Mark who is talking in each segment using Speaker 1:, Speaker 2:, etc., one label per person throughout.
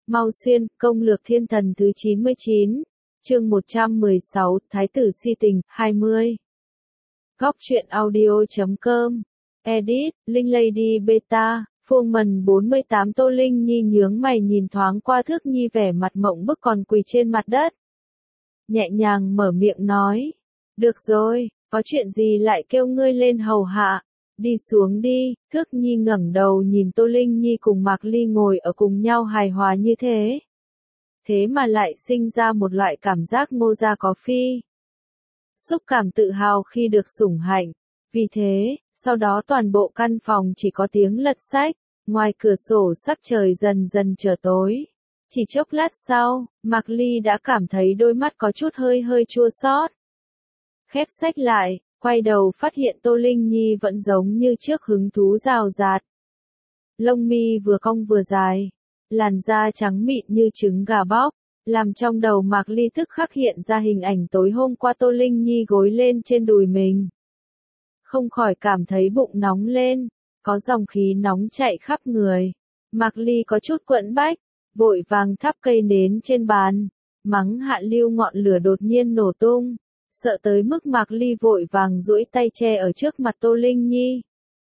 Speaker 1: Mau xuyên, công lược thiên thần thứ 99, chương 116, Thái tử si tình, 20. Góc truyện audio.com, edit, Linh Lady Beta, Phương Mần 48. Tô Linh Nhi nhướng mày nhìn thoáng qua Thước Nhi vẻ mặt mộng bức còn quỳ trên mặt đất. Nhẹ nhàng mở miệng nói, được rồi, có chuyện gì lại kêu ngươi lên hầu hạ, đi xuống đi. Thước Nhi ngẩng đầu nhìn Tô Linh Nhi cùng Mạc Ly ngồi ở cùng nhau hài hòa như thế. Thế mà lại sinh ra một loại cảm giác ngô gia có phi. Xúc cảm tự hào khi được sủng hạnh. Vì thế, sau đó toàn bộ căn phòng chỉ có tiếng lật sách, ngoài cửa sổ sắc trời dần dần trở tối. Chỉ chốc lát sau, Mạc Ly đã cảm thấy đôi mắt có chút hơi chua xót. Khép sách lại, quay đầu phát hiện Tô Linh Nhi vẫn giống như trước hứng thú rào rạt. Lông mi vừa cong vừa dài, làn da trắng mịn như trứng gà bóc, làm trong đầu Mạc Ly tức khắc hiện ra hình ảnh tối hôm qua Tô Linh Nhi gối lên trên đùi mình. Không khỏi cảm thấy bụng nóng lên, có dòng khí nóng chạy khắp người. Mạc Ly có chút quẫn bách, vội vàng thắp cây nến trên bàn, mắng Hạ Lưu ngọn lửa đột nhiên nổ tung. Sợ tới mức Mạc Ly vội vàng duỗi tay che ở trước mặt Tô Linh Nhi.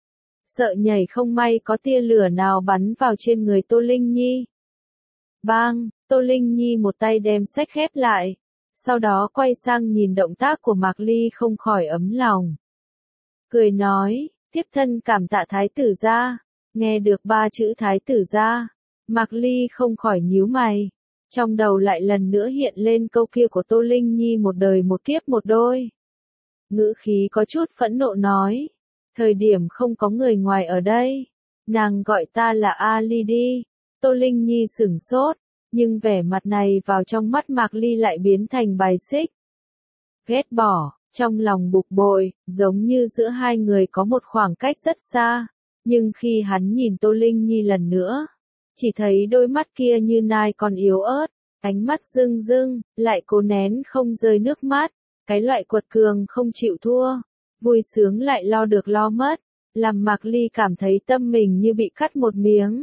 Speaker 1: Sợ nhảy không may có tia lửa nào bắn vào trên người Tô Linh Nhi. Bang, Tô Linh Nhi một tay đem sách khép lại, sau đó quay sang nhìn động tác của Mạc Ly không khỏi ấm lòng. Cười nói, tiếp thân cảm tạ thái tử gia. Nghe được 3 chữ thái tử gia, Mạc Ly không khỏi nhíu mày. Trong đầu lại lần nữa hiện lên câu kia của Tô Linh Nhi một đời một kiếp một đôi. Ngữ khí có chút phẫn nộ nói, thời điểm không có người ngoài ở đây, nàng gọi ta là Ali đi. Tô Linh Nhi sửng sốt, nhưng vẻ mặt này vào trong mắt Mạc Ly lại biến thành bài xích. Ghét bỏ, trong lòng bực bội, giống như giữa hai người có một khoảng cách rất xa, nhưng khi hắn nhìn Tô Linh Nhi lần nữa, chỉ thấy đôi mắt kia như nai còn yếu ớt, ánh mắt rưng rưng, lại cố nén không rơi nước mắt, cái loại quật cường không chịu thua, vui sướng lại lo được lo mất, làm Mạc Ly cảm thấy tâm mình như bị cắt một miếng.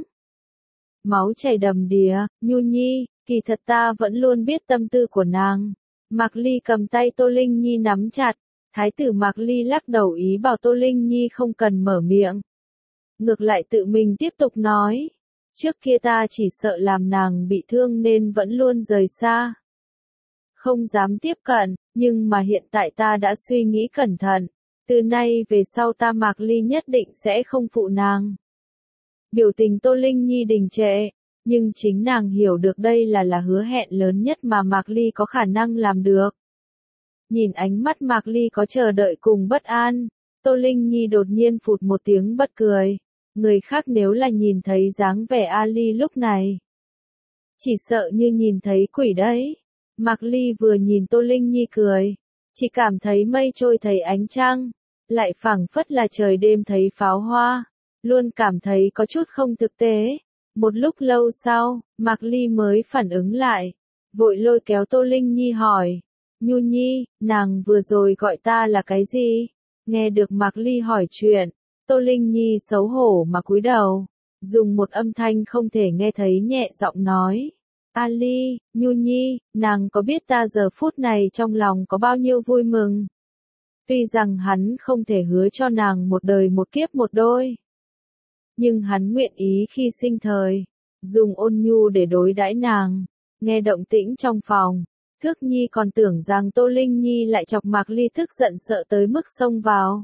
Speaker 1: Máu chảy đầm đìa, Nhu Nhi, kỳ thật ta vẫn luôn biết tâm tư của nàng. Mạc Ly cầm tay Tô Linh Nhi nắm chặt, thái tử Mạc Ly lắc đầu ý bảo Tô Linh Nhi không cần mở miệng. Ngược lại tự mình tiếp tục nói. Trước kia ta chỉ sợ làm nàng bị thương nên vẫn luôn rời xa. Không dám tiếp cận, nhưng mà hiện tại ta đã suy nghĩ cẩn thận. Từ nay về sau ta Mạc Ly nhất định sẽ không phụ nàng. Biểu tình Tô Linh Nhi đình trệ, nhưng chính nàng hiểu được đây là hứa hẹn lớn nhất mà Mạc Ly có khả năng làm được. Nhìn ánh mắt Mạc Ly có chờ đợi cùng bất an, Tô Linh Nhi đột nhiên phụt một tiếng bật cười. Người khác nếu là nhìn thấy dáng vẻ Ali lúc này, chỉ sợ như nhìn thấy quỷ đấy. Mạc Ly vừa nhìn Tô Linh Nhi cười, chỉ cảm thấy mây trôi thấy ánh trăng, lại phảng phất là trời đêm thấy pháo hoa, luôn cảm thấy có chút không thực tế. Một lúc lâu sau, Mạc Ly mới phản ứng lại, vội lôi kéo Tô Linh Nhi hỏi, Nhu Nhi, nàng vừa rồi gọi ta là cái gì? Nghe được Mạc Ly hỏi chuyện, Tô Linh Nhi xấu hổ mà cúi đầu, dùng một âm thanh không thể nghe thấy nhẹ giọng nói, Ali, Nhu Nhi, nàng có biết ta giờ phút này trong lòng có bao nhiêu vui mừng? Tuy rằng hắn không thể hứa cho nàng một đời một kiếp một đôi, nhưng hắn nguyện ý khi sinh thời, dùng ôn nhu để đối đãi nàng. Nghe động tĩnh trong phòng, Thước Nhi còn tưởng rằng Tô Linh Nhi lại chọc Mạc Ly tức giận sợ tới mức xông vào.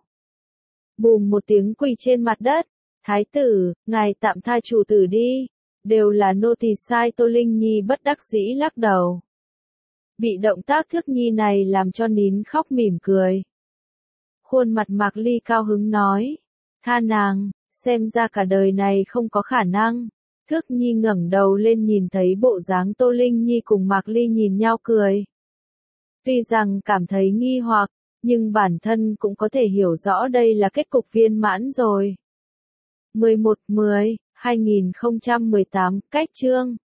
Speaker 1: Bùm một tiếng quỳ trên mặt đất, thái tử, ngài tạm tha chủ tử đi, đều là nô tỳ sai. Tô Linh Nhi bất đắc dĩ lắc đầu. Bị động tác Thước Nhi này làm cho nín khóc mỉm cười. Khuôn mặt Mạc Ly cao hứng nói, tha nàng, xem ra cả đời này không có khả năng. Thước Nhi ngẩng đầu lên nhìn thấy bộ dáng Tô Linh Nhi cùng Mạc Ly nhìn nhau cười. Tuy rằng cảm thấy nghi hoặc, nhưng bản thân cũng có thể hiểu rõ đây là kết cục viên mãn rồi. 11/10/2018, cách chương.